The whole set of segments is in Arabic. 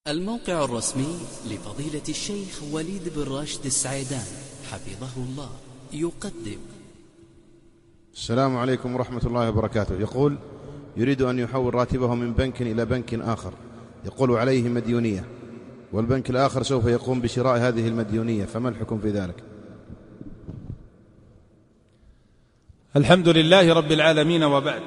الموقع الرسمي لفضيلة الشيخ وليد بن راشد السعيدان حفظه الله يقدم. السلام عليكم ورحمة الله وبركاته. يقول يريد أن يحول راتبه من بنك إلى بنك آخر، يقول عليه مديونية، والبنك الآخر سوف يقوم بشراء هذه المديونية، فما الحكم في ذلك؟ الحمد لله رب العالمين، وبعد.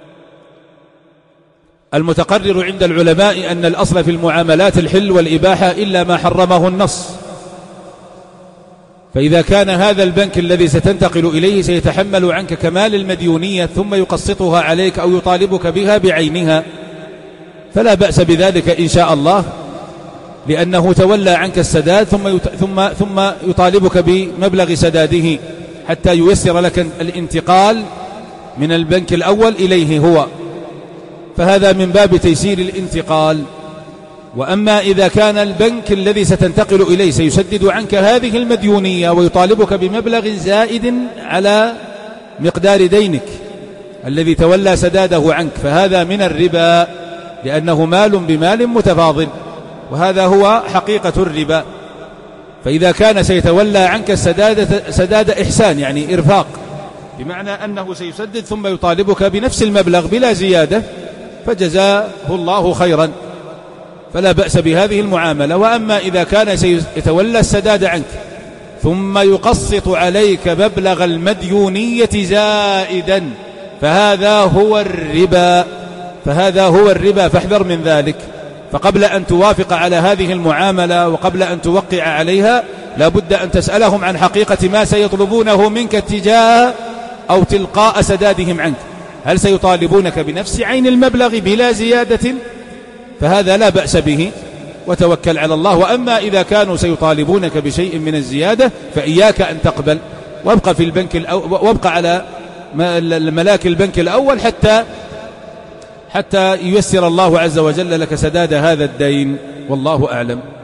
المتقرر عند العلماء أن الأصل في المعاملات الحل والإباحة إلا ما حرمه النص، فإذا كان هذا البنك الذي ستنتقل إليه سيتحمل عنك كمال المديونية ثم يقسطها عليك أو يطالبك بها بعينها فلا بأس بذلك إن شاء الله، لأنه تولى عنك السداد ثم يطالبك بمبلغ سداده حتى ييسر لك الانتقال من البنك الأول إليه هو، فهذا من باب تيسير الانتقال. وأما إذا كان البنك الذي ستنتقل إليه سيسدد عنك هذه المديونية ويطالبك بمبلغ زائد على مقدار دينك الذي تولى سداده عنك، فهذا من الربا، لأنه مال بمال متفاضل، وهذا هو حقيقة الربا. فإذا كان سيتولى عنك سداد إحسان، يعني إرفاق، بمعنى أنه سيسدد ثم يطالبك بنفس المبلغ بلا زيادة، فجزاه الله خيرا، فلا بأس بهذه المعاملة. وأما إذا كان سيتولى السداد عنك ثم يقسط عليك مبلغ المديونية زائدا فهذا هو الربا، فاحذر من ذلك. فقبل أن توافق على هذه المعاملة وقبل أن توقع عليها لا بد أن تسألهم عن حقيقة ما سيطلبونه منك اتجاه أو تلقاء سدادهم عنك. هل سيطالبونك بنفس عين المبلغ بلا زيادة؟ فهذا لا بأس به، وتوكل على الله. وأما إذا كانوا سيطالبونك بشيء من الزيادة فإياك أن تقبل، وابقى في البنك وابقى على ملاك البنك الأول حتى ييسر الله عز وجل لك سداد هذا الدين، والله أعلم.